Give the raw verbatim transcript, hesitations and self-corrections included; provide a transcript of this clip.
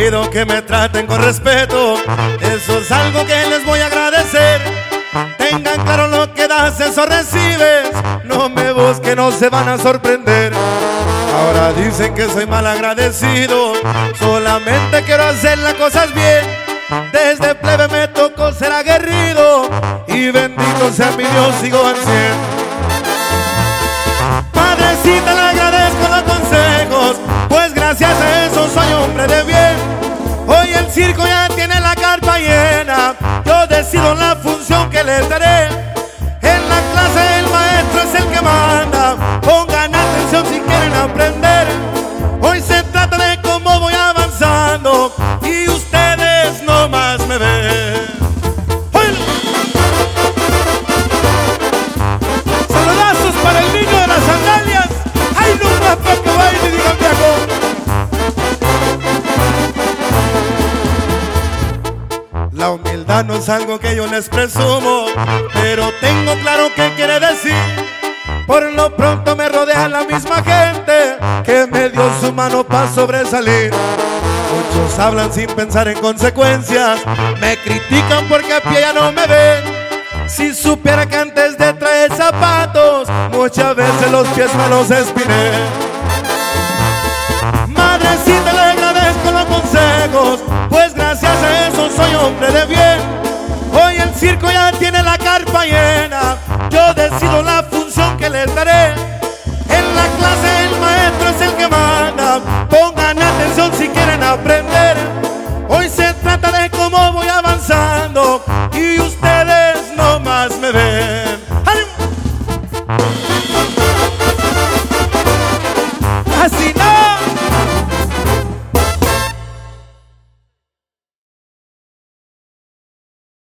pido que me traten con respeto, eso es algo que les voy a agradecer. Tengan claro lo que das, eso recibes. No me busquen, no se van a sorprender. Ahora dicen que soy mal agradecido, solamente quiero hacer las cosas bien. Desde plebe me tocó ser aguerrido, y bendito sea mi Dios, sigo al cien. Padrecita, le agradezco los consejos, pues gracias a eso soy hombre de bien. Hoy el circo ya tiene la carpa llena, yo decido la función que les daré. En la clase el maestro es el que manda, pongan atención si quieren aprender. Hoy se trata de cómo voy avanzando, y ustedes nomás me ven. ¡Oye! Saludazos para el niño de las sandalias. ¡Ay, no más para que baile y digan viejo! La humildad no es algo que yo les presumo, pero tengo claro qué quiere decir. Por lo pronto me rodea la misma gente que me dio su mano para sobresalir. Muchos hablan sin pensar en consecuencias, me critican porque a pie ya no me ven. Si supiera que antes de traer zapatos, muchas veces los pies me los espiné. Madrecita, le agradezco los consejos, pues gracias a eso soy hombre de bien. Hoy el circo ya tiene la carpa llena, yo decido la función que les daré. En la clase el maestro es el que manda, pongan atención si quieren aprender. Hoy se trata de cómo voy avanzando, y ustedes nomás me ven.